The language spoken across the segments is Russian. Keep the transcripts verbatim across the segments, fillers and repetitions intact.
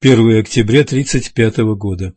первое октября тридцать пятого года.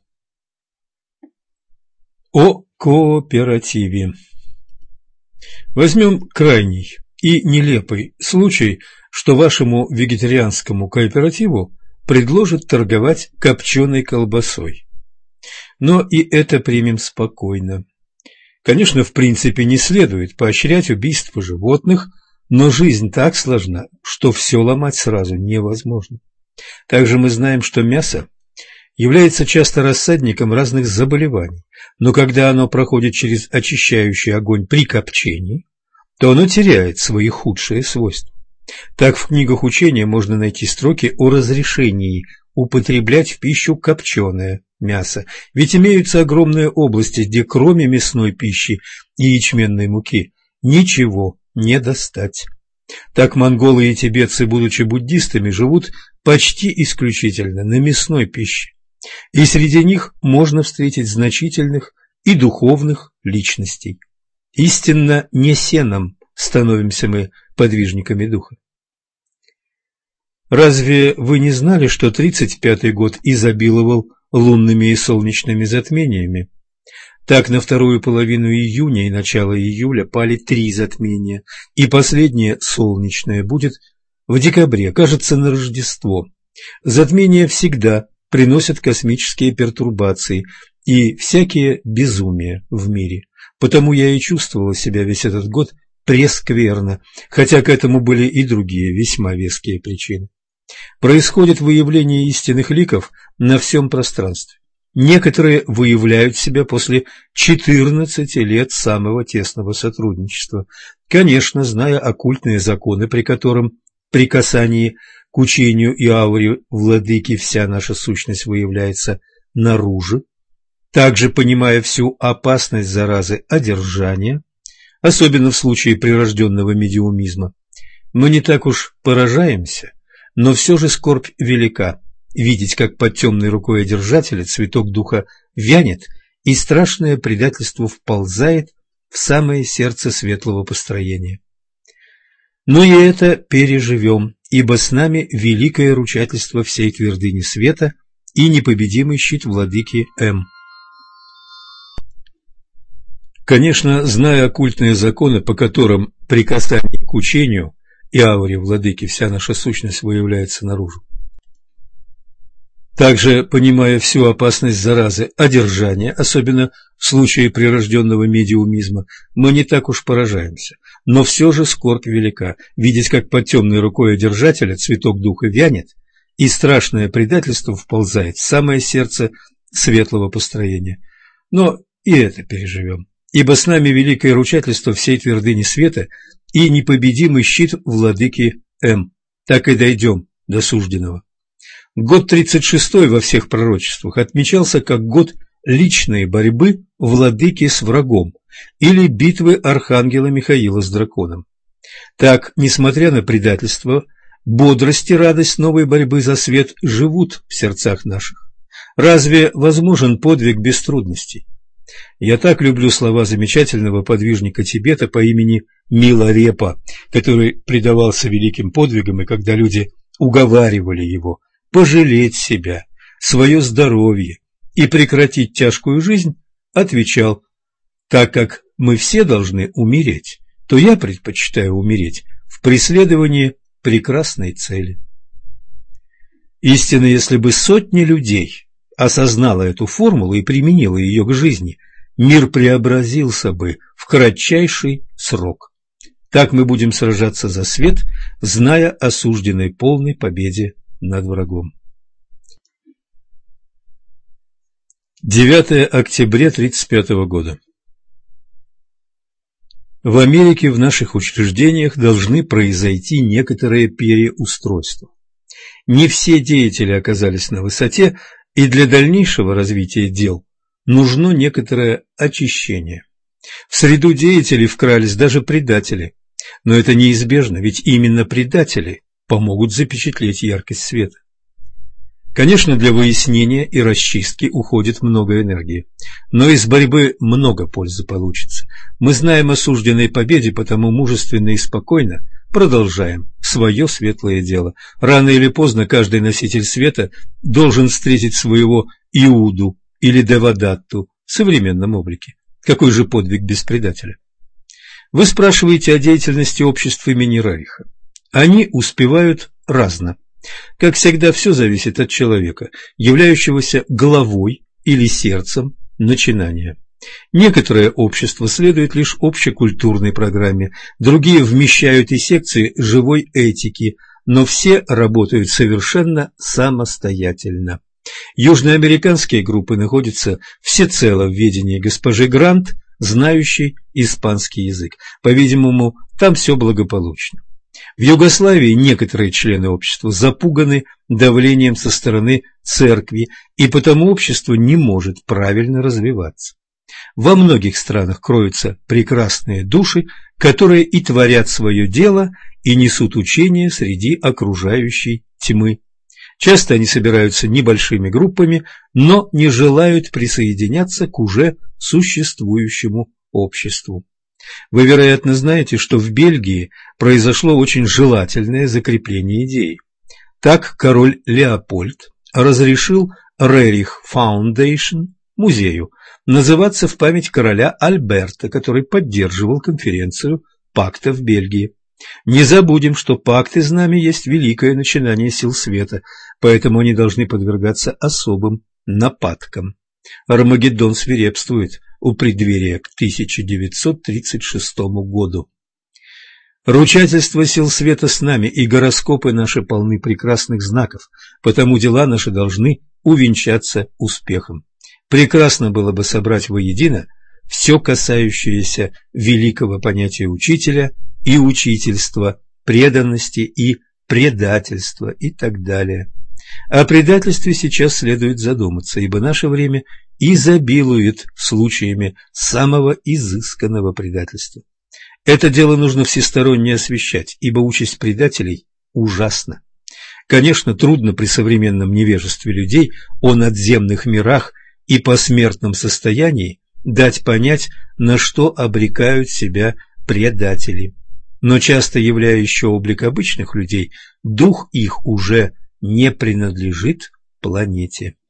О кооперативе. Возьмем крайний и нелепый случай, что вашему вегетарианскому кооперативу предложат торговать копченой колбасой. Но и это примем спокойно. Конечно, в принципе не следует поощрять убийство животных, но жизнь так сложна, что все ломать сразу невозможно. Также мы знаем, что мясо является часто рассадником разных заболеваний, но когда оно проходит через очищающий огонь при копчении, то оно теряет свои худшие свойства. Так в книгах учения можно найти строки о разрешении употреблять в пищу копченое мясо, ведь имеются огромные области, где кроме мясной пищи и ячменной муки ничего не достать. Так монголы и тибетцы, будучи буддистами, живут почти исключительно на мясной пище, и среди них можно встретить значительных и духовных личностей. Истинно не сеном становимся мы подвижниками духа. Разве вы не знали, что тридцать пятый год изобиловал лунными и солнечными затмениями? Так на вторую половину июня и начало июля пали три затмения, и последнее солнечное будет в декабре, кажется, на Рождество. Затмения всегда приносят космические пертурбации и всякие безумия в мире. Потому я и чувствовала себя весь этот год прескверно, хотя к этому были и другие весьма веские причины. Происходит выявление истинных ликов на всем пространстве. Некоторые выявляют себя после четырнадцати лет самого тесного сотрудничества, конечно, зная оккультные законы, при котором при касании к учению и ауре владыки вся наша сущность выявляется наружу, также понимая всю опасность заразы одержания, особенно в случае прирожденного медиумизма. Мы не так уж поражаемся, но все же скорбь велика, видеть, как под темной рукой одержателя цветок духа вянет, и страшное предательство вползает в самое сердце светлого построения. Но и это переживем, ибо с нами великое ручательство всей твердыни света и непобедимый щит владыки М. Конечно, зная оккультные законы, по которым при касании к учению и ауре владыки вся наша сущность выявляется наружу, также понимая всю опасность заразы одержания, особенно в случае прирожденного медиумизма, мы не так уж поражаемся, но все же скорбь велика, видеть, как под темной рукой одержателя цветок духа вянет, и страшное предательство вползает в самое сердце светлого построения. Но и это переживем, ибо с нами великое ручательство всей твердыни света и непобедимый щит владыки М. Так и дойдем до сужденного. Год тридцать шестой во всех пророчествах отмечался как год личной борьбы владыки с врагом или битвы архангела Михаила с драконом. Так, несмотря на предательство, бодрость и радость новой борьбы за свет живут в сердцах наших. Разве возможен подвиг без трудностей? Я так люблю слова замечательного подвижника Тибета по имени Миларепа, который предавался великим подвигам, и когда люди уговаривали его пожалеть себя, свое здоровье и прекратить тяжкую жизнь, отвечал: так как мы все должны умереть, то я предпочитаю умереть в преследовании прекрасной цели. Истинно, если бы сотни людей осознала эту формулу и применила ее к жизни, мир преобразился бы в кратчайший срок. Так мы будем сражаться за свет, зная о сужденной полной победе над врагом. девятое октября тридцать пятого года. В Америке в наших учреждениях должны произойти некоторые переустройства. Не все деятели оказались на высоте, и для дальнейшего развития дел нужно некоторое очищение. В среду деятелей вкрались даже предатели, но это неизбежно, ведь именно предатели помогут запечатлеть яркость света. Конечно, для выяснения и расчистки уходит много энергии, но из борьбы много пользы получится. Мы знаем о сужденной победе, потому мужественно и спокойно продолжаем свое светлое дело. Рано или поздно каждый носитель света должен встретить своего Иуду или Девадатту в современном облике. Какой же подвиг без предателя? Вы спрашиваете о деятельности обществ имени Райха. Они успевают разно. Как всегда, все зависит от человека, являющегося главой или сердцем начинания. Некоторые общества следуют лишь общекультурной программе, другие вмещают и секции живой этики, но все работают совершенно самостоятельно. Южноамериканские группы находятся всецело в ведении госпожи Грант, знающей испанский язык. По-видимому, там все благополучно. В Югославии некоторые члены общества запуганы давлением со стороны церкви, и потому общество не может правильно развиваться. Во многих странах кроются прекрасные души, которые и творят свое дело, и несут учение среди окружающей тьмы. Часто они собираются небольшими группами, но не желают присоединяться к уже существующему обществу. Вы, вероятно, знаете, что в Бельгии произошло очень желательное закрепление идеи. Так король Леопольд разрешил Рерих Фаундейшн, музею, называться в память короля Альберта, который поддерживал конференцию пакта в Бельгии. Не забудем, что пакт и знамя есть великое начинание сил света, поэтому они должны подвергаться особым нападкам. Армагеддон свирепствует у преддверия к тысяча девятьсот тридцать шестому году. Ручательство сил света с нами, и гороскопы наши полны прекрасных знаков, потому дела наши должны увенчаться успехом. Прекрасно было бы собрать воедино все касающееся великого понятия учителя и учительства, преданности и предательства и так далее. О предательстве сейчас следует задуматься, ибо наше время изобилует случаями самого изысканного предательства. Это дело нужно всесторонне освещать, ибо участь предателей ужасна. Конечно, трудно при современном невежестве людей о надземных мирах и посмертном состоянии дать понять, на что обрекают себя предатели. Но часто, являя еще облик обычных людей, дух их уже не принадлежит планете.